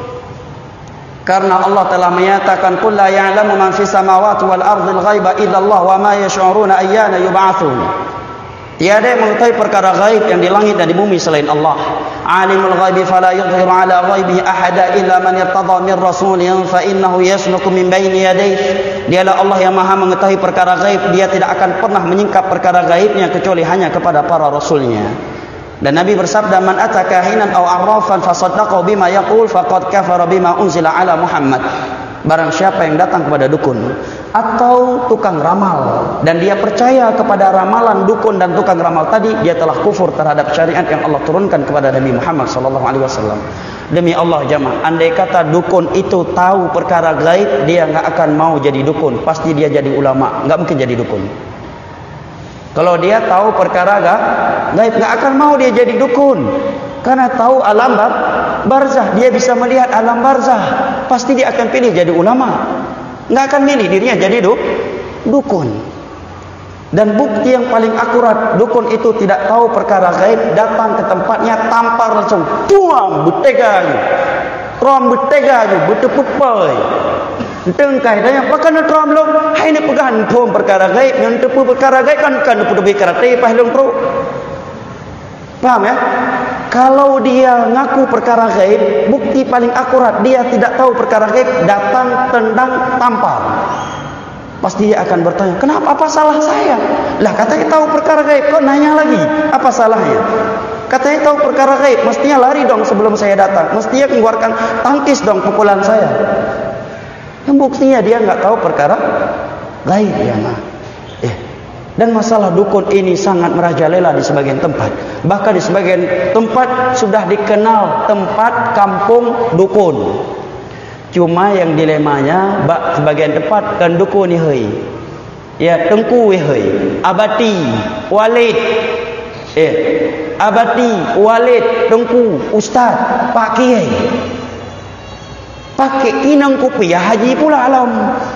Karena Allah telah menyatakan qul la ya'lamu man fis samawati wal ardil ghaiba illa Allah wa ma yash'uruna ayyana yub'atsun. Tiada yang mengetahui perkara gaib yang di langit dan di bumi selain Allah. Alimul ghaibi fala yudhiru ala ghaibihi ahada illa man irtada min rasulin fa innahu yasluku min baini yadayhi. Dialah Allah yang Maha mengetahui perkara gaib, dia tidak akan pernah menyingkap perkara gaibnya kecuali hanya kepada para rasulnya. Dan Nabi bersabda, man ataka hinan aw arrafan fasaddaqa bima yaqul faqad kafara bima unzila ala Muhammad. Barang siapa yang datang kepada dukun atau tukang ramal dan dia percaya kepada ramalan dukun dan tukang ramal tadi, dia telah kufur terhadap syariat yang Allah turunkan kepada Nabi Muhammad SAW. Demi Allah jamaah, andai kata dukun itu tahu perkara gaib, dia enggak akan mau jadi dukun, pasti dia jadi ulama, enggak mungkin jadi dukun. Kalau dia tahu perkara gaib, enggak akan mau dia jadi dukun. Karena tahu alam barzah, dia bisa melihat alam barzah, pasti dia akan pilih jadi ulama. Enggak akan milih dirinya jadi dukun. Dan bukti yang paling akurat dukun itu tidak tahu perkara gaib, datang ke tempatnya tampar langsung, tuam beteganya, trom beteganya, betepupai. Tengkai dan yang pakai netram long, hai ni pegan thom perkara gaib, yang tepu perkara gaib kan putu bikarate pahlong pro. Paham ya? Kalau dia ngaku perkara gaib, bukti paling akurat dia tidak tahu perkara gaib, datang tendang tampar. Pasti dia akan bertanya, kenapa, apa salah saya? Lah katanya tahu perkara gaib, kok nanya lagi, apa salahnya? Katanya tahu perkara gaib, mestinya lari dong sebelum saya datang, mestinya mengeluarkan tangkis dong pukulan saya. Yang buktinya dia enggak tahu perkara gaib ya mah. Dan masalah dukun ini sangat merajalela di sebagian tempat. Bahkan di sebagian tempat sudah dikenal tempat kampung dukun. Cuma yang dilemanya, sebagian tempat kan dukun ni hei. Ya, tengku hei. Abati, walid. Abati, walid, tengku, ustaz, pak kiai. Pakai kinang kopiah haji pula alam.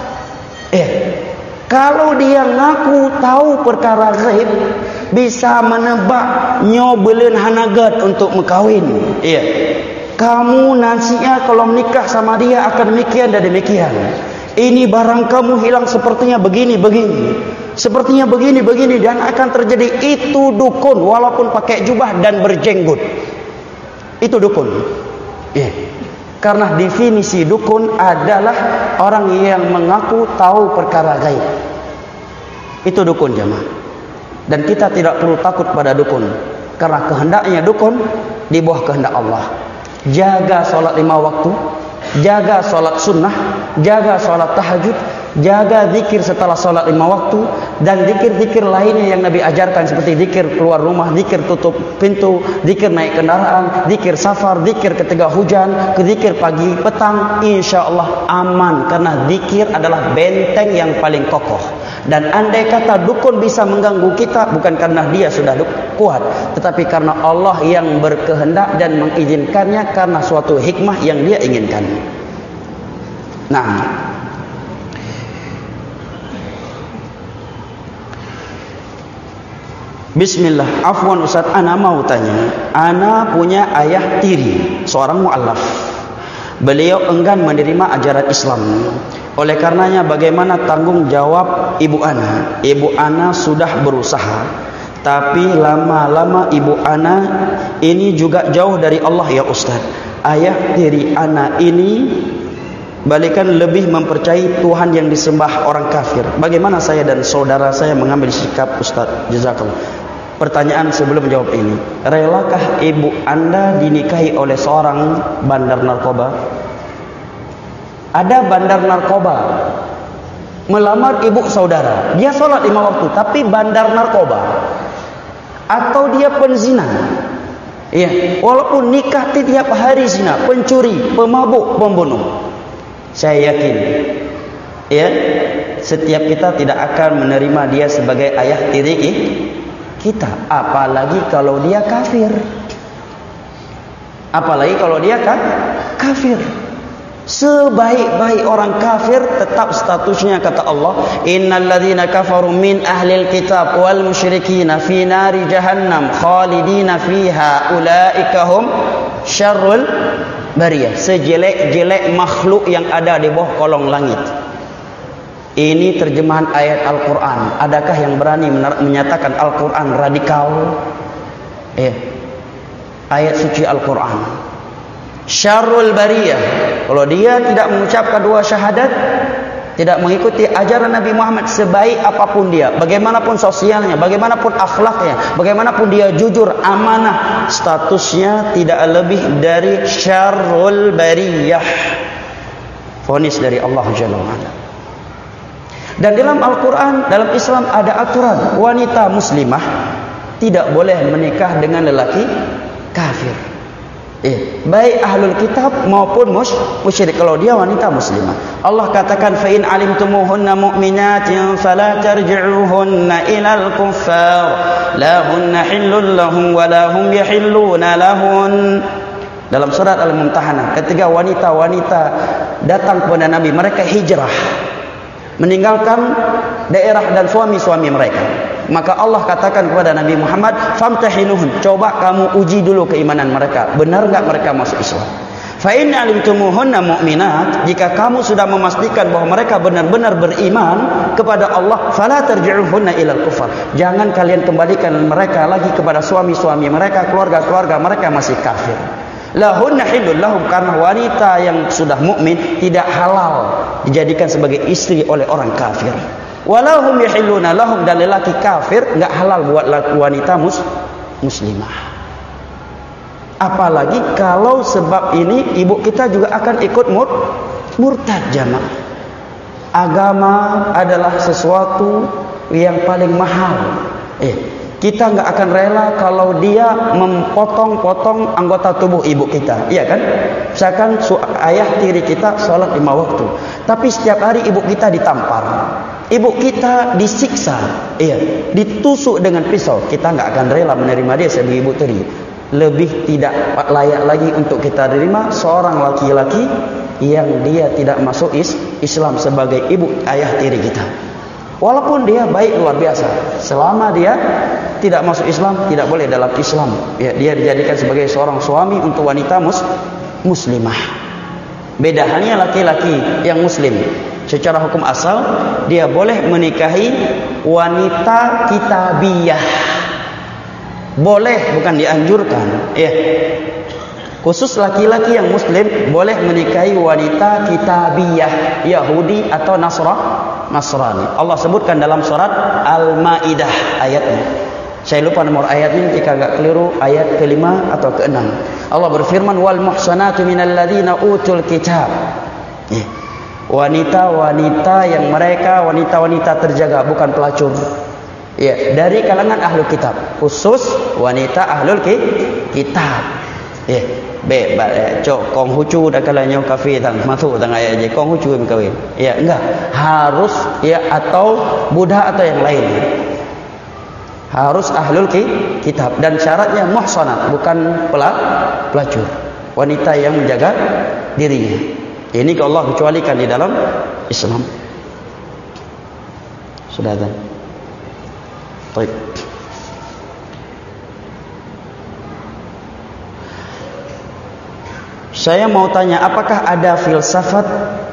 Kalau dia ngaku tahu perkara gaib, bisa menebak nyobelen hanagat untuk mengkawin. Kamu nantinya kalau menikah sama dia akan demikian dan demikian. Ini barang kamu hilang sepertinya begini. Sepertinya begini dan akan terjadi. Itu dukun walaupun pakai jubah dan berjenggot. Itu dukun. Karena definisi dukun adalah orang yang mengaku tahu perkara gaib. Itu dukun jemaah. Dan kita tidak perlu takut pada dukun. Karena kehendaknya dukun di bawah kehendak Allah. Jaga solat 5 waktu. Jaga solat sunnah. Jaga solat tahajud. Jaga zikir setelah solat 5 waktu. Dan zikir-zikir lainnya yang Nabi ajarkan. Seperti zikir keluar rumah, zikir tutup pintu, zikir naik kendaraan, zikir safar, zikir ketika hujan, zikir pagi, petang. Insya Allah aman. Karena zikir adalah benteng yang paling kokoh. Dan andai kata dukun bisa mengganggu kita, bukan karena dia sudah kuat, tetapi karena Allah yang berkehendak dan mengizinkannya karena suatu hikmah yang dia inginkan. Nah, bismillah, afwan Ustaz, ana mau tanya. Ana punya ayah tiri, seorang mu'allaf. Beliau enggan menerima ajaran Islam. Oleh karenanya bagaimana tanggung jawab ibu ana? Ibu ana sudah berusaha, tapi lama-lama ibu ana ini juga jauh dari Allah ya Ustaz. Ayah tiri ana ini balikan lebih mempercayai Tuhan yang disembah orang kafir. Bagaimana saya dan saudara saya mengambil sikap Ustaz? Jazakallah. Pertanyaan sebelum jawab ini, relakah ibu anda dinikahi oleh seorang bandar narkoba? Ada bandar narkoba melamar ibu saudara. Dia sholat 5 waktu, tapi bandar narkoba. Atau dia penzina. Walaupun nikah tiap hari zina, pencuri, pemabuk, pembunuh. Saya yakin, setiap kita tidak akan menerima dia sebagai ayah tiri kita. Apalagi kalau dia kafir. Apalagi kalau dia kafir. Sebaik-baik orang kafir tetap statusnya kata Allah, innal ladzina kafaru min ahlil kitab wal musyrikina fi nari jahannam khalidina fiha ulaika hum syarrul bariyah. Sejelek-jelek makhluk yang ada di bawah kolong langit. Ini terjemahan ayat Al-Quran. Adakah yang berani menyatakan Al-Quran radikal? Ayat suci Al-Quran. Syarrul bariyah. Kalau dia tidak mengucapkan 2 syahadat, tidak mengikuti ajaran Nabi Muhammad sebaik apapun dia, bagaimanapun sosialnya, bagaimanapun akhlaknya, bagaimanapun dia jujur, amanah, statusnya tidak lebih dari syarrul bariyah. Vonis dari Allah Jalla wa'ala. Dan dalam Al-Quran, dalam Islam ada aturan, wanita muslimah tidak boleh menikah dengan lelaki kafir. Baik ahlul kitab maupun musyrik, kalau dia wanita muslimah. Allah katakan, fa in alimtumuhunna mu'minatin fala tarji'uhunna ilal kuffar la hunna hillun lahum wa la hum yahilluna lahun. Dalam surat Al-Mumtahanah, ketika wanita-wanita datang kepada Nabi, mereka hijrah meninggalkan daerah dan suami-suami mereka. Maka Allah katakan kepada Nabi Muhammad, famtahinuhun, coba kamu uji dulu keimanan mereka, benar enggak mereka masuk Islam. Fa in alimtumuhunna mu'minat, jika kamu sudah memastikan bahwa mereka benar-benar beriman kepada Allah, fala tarji'uhunna ilal kufar, jangan kalian kembalikan mereka lagi kepada suami-suami mereka, keluarga-keluarga mereka masih kafir. Lahunna hillul lahum, karena wanita yang sudah mukmin tidak halal dijadikan sebagai istri oleh orang kafir. Walahum yahilluna lahum, dan lelaki kafir enggak halal buat wanita muslimah. Apalagi kalau sebab ini ibu kita juga akan ikut murtad jamaah. Agama adalah sesuatu yang paling mahal. Kita nggak akan rela kalau dia memotong-potong anggota tubuh ibu kita, iya kan? Misalkan ayah tiri kita sholat 5 waktu, tapi setiap hari ibu kita ditampar, ibu kita disiksa, ditusuk dengan pisau. Kita nggak akan rela menerima dia sebagai ibu tiri. Lebih tidak layak lagi untuk kita terima seorang laki-laki yang dia tidak masuk Islam sebagai ibu ayah tiri kita. Walaupun dia baik luar biasa, selama dia tidak masuk Islam, tidak boleh dalam Islam. Dia dijadikan sebagai seorang suami untuk wanita muslimah. Beda halnya laki-laki yang muslim. Secara hukum asal dia boleh menikahi wanita kitabiyah. Boleh, bukan dianjurkan. Khusus laki-laki yang muslim boleh menikahi wanita kitabiyah, Yahudi atau Nasrani. Allah sebutkan dalam surat Al-Maidah ayatnya. Saya lupa nomor ayatnya, jika agak keliru ayat ke-5 atau ke-6. Allah berfirman, wal muhsanatu minal ladzina utul kitab. Wanita-wanita yang mereka wanita-wanita terjaga, bukan pelacur. Dari kalangan ahlul kitab, khusus wanita ahlul kitab. Kong hucu dah kalanya kafe tang masuk tang ayat je kong hucu kawin. Enggak, harus atau Buddha atau yang lain. Harus ahlul kitab dan syaratnya muhsanat, bukan pelacur. Wanita yang menjaga dirinya. Ini Allah kecualikan di dalam Islam. Sudah ada. Baik. Saya mau tanya, apakah ada filsafat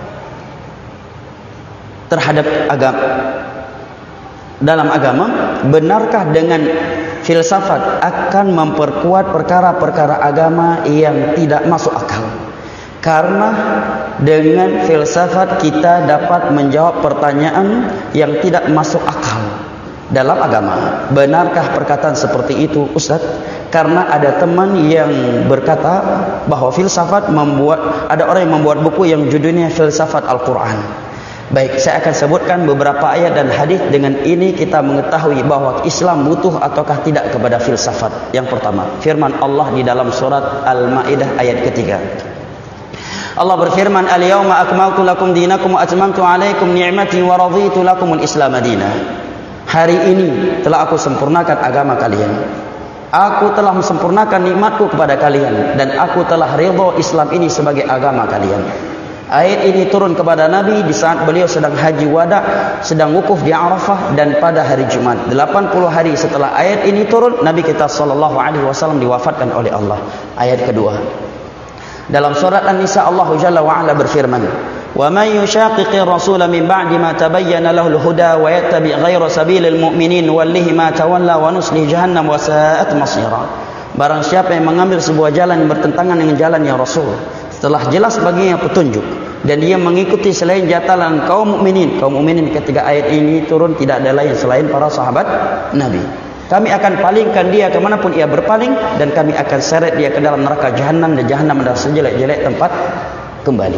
terhadap agama? Dalam agama, benarkah dengan filsafat akan memperkuat perkara-perkara agama yang tidak masuk akal? Karena dengan filsafat kita dapat menjawab pertanyaan yang tidak masuk akal dalam agama. Benarkah perkataan seperti itu, Ustaz? Karena ada teman yang berkata bahwa filsafat ada orang yang membuat buku yang judulnya Filsafat Al-Quran. Baik, saya akan sebutkan beberapa ayat dan hadis. Dengan ini kita mengetahui bahwa Islam butuh ataukah tidak kepada filsafat. Yang pertama, firman Allah di dalam surat Al-Maidah ayat ketiga. Allah berfirman, "Al-yawma akmaltu lakum dinakum wa atmamtu 'alaikum ni'mati wa raditu lakumul Islam madina." Hari ini telah aku sempurnakan agama kalian. Aku telah sempurnakan nikmatku kepada kalian dan aku telah ridha Islam ini sebagai agama kalian. Ayat ini turun kepada Nabi di saat beliau sedang haji wada, sedang wukuf di Arafah dan pada hari Jumat. 80 hari setelah ayat ini turun, Nabi kita sallallahu alaihi wasallam diwafatkan oleh Allah. Ayat kedua. Dalam surat An-Nisa Allah Jalla wa Ala berfirman, "Wa may yushaqiqir rasula min ba'di ma tabayyana lahul huda wa yattabi' ghayra sabilil mu'minin wallahi ma tawalla wa nuslihi jahannam wa sa'at masira." Barang siapa yang mengambil sebuah jalan yang bertentangan dengan jalannya Rasul, setelah jelas baginya petunjuk, dan dia mengikuti selain jalan kaum mukminin ketika ayat ini turun tidak ada lain selain para sahabat Nabi. Kami akan palingkan dia kemanapun ia berpaling, dan kami akan seret dia ke dalam neraka jahanam, dan jahanam adalah sejelek-jelek tempat kembali.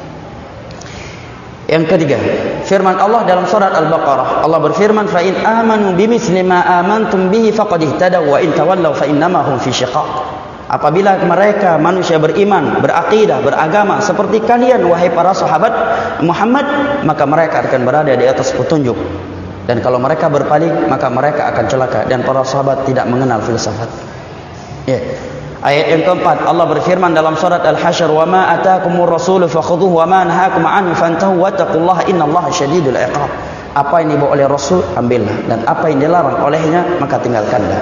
Yang ketiga, firman Allah dalam surat Al-Baqarah. Allah berfirman, "Fa in amanu bimithli ma amantum bihi faqad ihtadaw wa in tawallaw fa innama hum fi shiqaq." Apabila mereka manusia beriman, berakidah, beragama seperti kalian wahai para sahabat Muhammad, maka mereka akan berada di atas petunjuk. Dan kalau mereka berpaling, maka mereka akan celaka. Dan para sahabat tidak mengenal filsafat. Ayat yang keempat, Allah berfirman dalam surat Al-Hasyr, "Wa ma ataakumur rasulu fakhudhuhu wa ma nahakum anhu fantahu wattaqullaha innallaha syadidul iqab." Apa yang dibawa oleh Rasul, ambillah, dan apa yang dilarang olehnya, maka tinggalkanlah.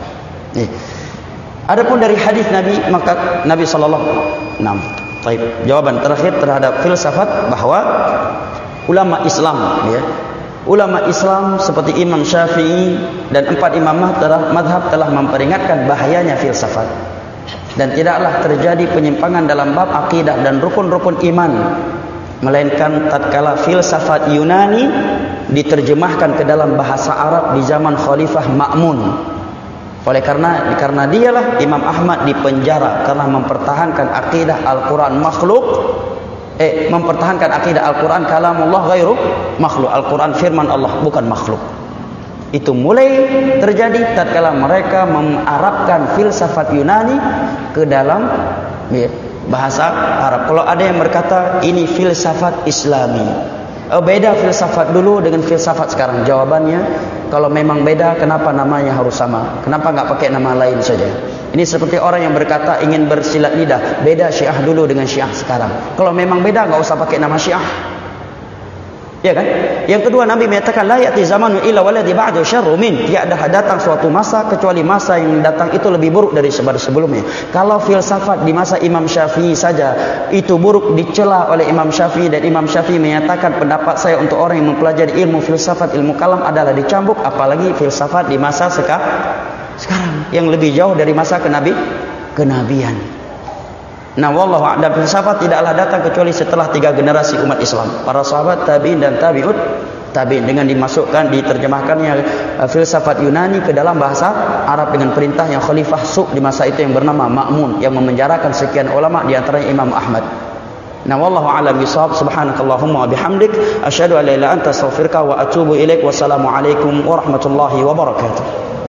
Adapun dari hadis Nabi, maka Nabi sallallahu jawaban terakhir terhadap filsafat, bahwa ulama Islam ulama Islam seperti Imam Syafi'i dan 4 imam madhab telah memperingatkan bahayanya filsafat, dan tidaklah terjadi penyimpangan dalam bab akidah dan rukun-rukun iman, melainkan tatkala filsafat Yunani diterjemahkan ke dalam bahasa Arab di zaman Khalifah Ma'mun. Oleh karena dialah Imam Ahmad dipenjara karena mempertahankan akidah Al-Quran makhluk, mempertahankan akidah Al-Quran kalamullah ghairu makhluk. Al-Quran firman Allah, bukan makhluk. Itu mulai terjadi tatkala mereka mengarabkan filsafat Yunani ke dalam bahasa Arab. Kalau ada yang berkata ini filsafat Islami, beda filsafat dulu dengan filsafat sekarang. Jawabannya, kalau memang beda, kenapa namanya harus sama? Kenapa nggak pakai nama lain saja? Ini seperti orang yang berkata ingin bersilat lidah, beda Syiah dulu dengan Syiah sekarang. Kalau memang beda, nggak usah pakai nama Syiah. Ya kan? Yang kedua, Nabi menyatakan la ya'ti zamanu illa walladhi ba'dahu syarrun min. Tiada datang suatu masa kecuali masa yang datang itu lebih buruk dari sebelumnya. Kalau filsafat di masa Imam Syafi'i saja itu buruk, dicela oleh Imam Syafi'i, dan Imam Syafi'i menyatakan pendapat saya untuk orang yang mempelajari ilmu filsafat, ilmu kalam adalah dicambuk, apalagi filsafat di masa sekarang yang lebih jauh dari masa kenabian. Nah, wallahu a'lam, filsafat tidaklah datang kecuali setelah 3 generasi umat Islam, para sahabat, tabi'in dan tabi'ut tabi'in, dengan dimasukkan, diterjemahkannya filsafat Yunani ke dalam bahasa Arab dengan perintah yang Khalifah Su' di masa itu yang bernama Ma'mun, yang memenjarakan sekian ulama, di antaranya Imam Ahmad. Nah, wallahu a'lam bishawab. Subhanakallahumma wa bihamdik, asyhadu an la ilaha illa anta, astaghfiruka wa atubu ilaik. Wassalamu alaikum warahmatullahi wabarakatuh.